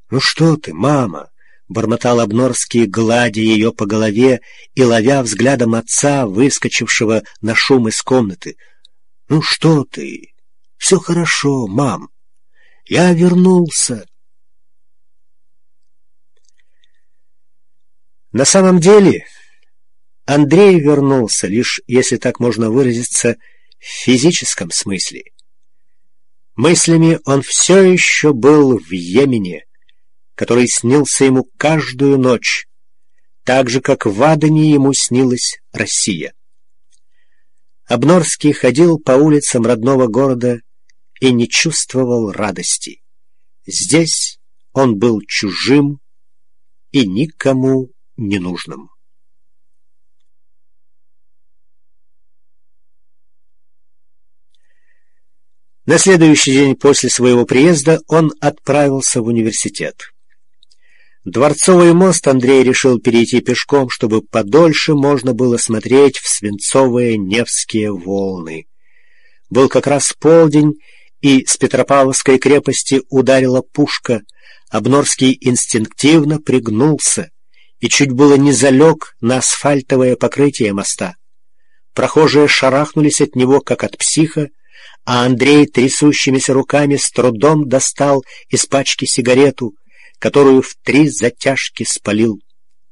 «Ну что ты, мама?» — бормотал Обнорский, гладя ее по голове и ловя взглядом отца, выскочившего на шум из комнаты. «Ну что ты? Все хорошо, мам. Я вернулся». На самом деле Андрей вернулся, лишь, если так можно выразиться, в физическом смысле. Мыслями он все еще был в Йемене, который снился ему каждую ночь, так же, как в Адане ему снилась Россия. Обнорский ходил по улицам родного города и не чувствовал радости. Здесь он был чужим и никому ненужным. На следующий день после своего приезда он отправился в университет. Дворцовый мост Андрей решил перейти пешком, чтобы подольше можно было смотреть в свинцовые Невские волны. Был как раз полдень, и с Петропавловской крепости ударила пушка. Обнорский инстинктивно пригнулся и чуть было не залег на асфальтовое покрытие моста. Прохожие шарахнулись от него, как от психа, а Андрей трясущимися руками с трудом достал из пачки сигарету, которую в 3 затяжки спалил.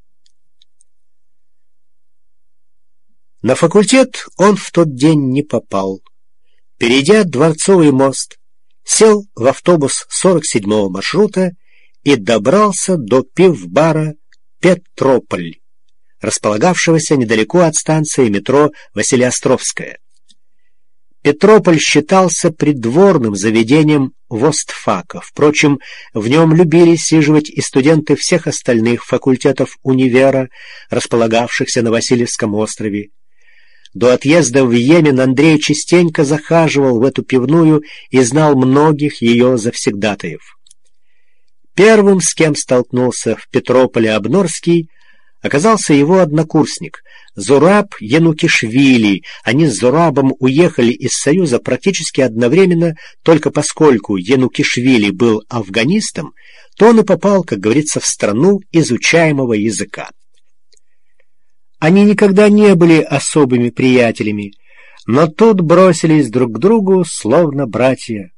На факультет он в тот день не попал. Перейдя Дворцовый мост, сел в автобус 47-го маршрута и добрался до пивбара «Петрополь», располагавшегося недалеко от станции метро Василеостровская. Петрополь считался придворным заведением Востфака. Впрочем, в нем любили сиживать и студенты всех остальных факультетов универа, располагавшихся на Васильевском острове. До отъезда в Йемен Андрей частенько захаживал в эту пивную и знал многих ее завсегдатаев. Первым, с кем столкнулся в Петрополе Обнорский, оказался его однокурсник Зураб Янукишвили. Они с Зурабом уехали из Союза практически одновременно, только поскольку Янукишвили был афганистом, то он и попал, как говорится, в страну изучаемого языка. Они никогда не были особыми приятелями, но тут бросились друг к другу, словно братья.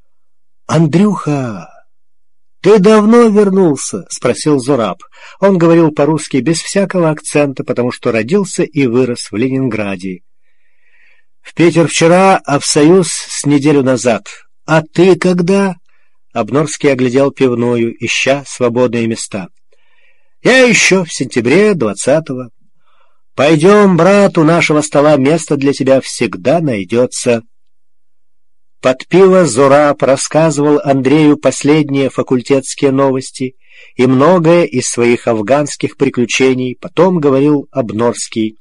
«Андрюха, ты давно вернулся?» — спросил Зураб. Он говорил по-русски без всякого акцента, потому что родился и вырос в Ленинграде. «В Питер вчера, а в Союз с неделю назад. А ты когда?» Обнорский оглядел пивную, ища свободные места. «Я еще в сентябре 20-го. Пойдем, брат, у нашего стола место для тебя всегда найдется». Под пиво Зураб рассказывал Андрею последние факультетские новости и многое из своих афганских приключений. Потом говорил Обнорский.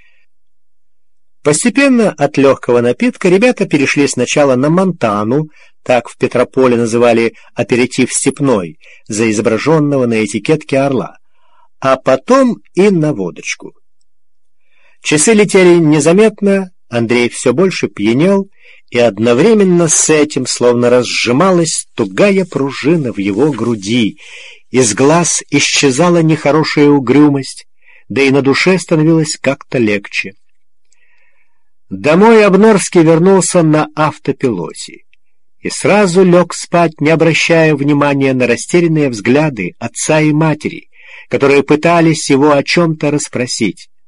Постепенно от легкого напитка ребята перешли сначала на Монтану, так в Петрополе называли аперитив степной, за изображенного на этикетке орла, а потом и на водочку. Часы летели незаметно, Андрей все больше пьянел, и одновременно с этим словно разжималась тугая пружина в его груди, из глаз исчезала нехорошая угрюмость, да и на душе становилось как-то легче. Домой Обнорский вернулся на автопилоте и сразу лег спать, не обращая внимания на растерянные взгляды отца и матери, которые пытались его о чем-то расспросить.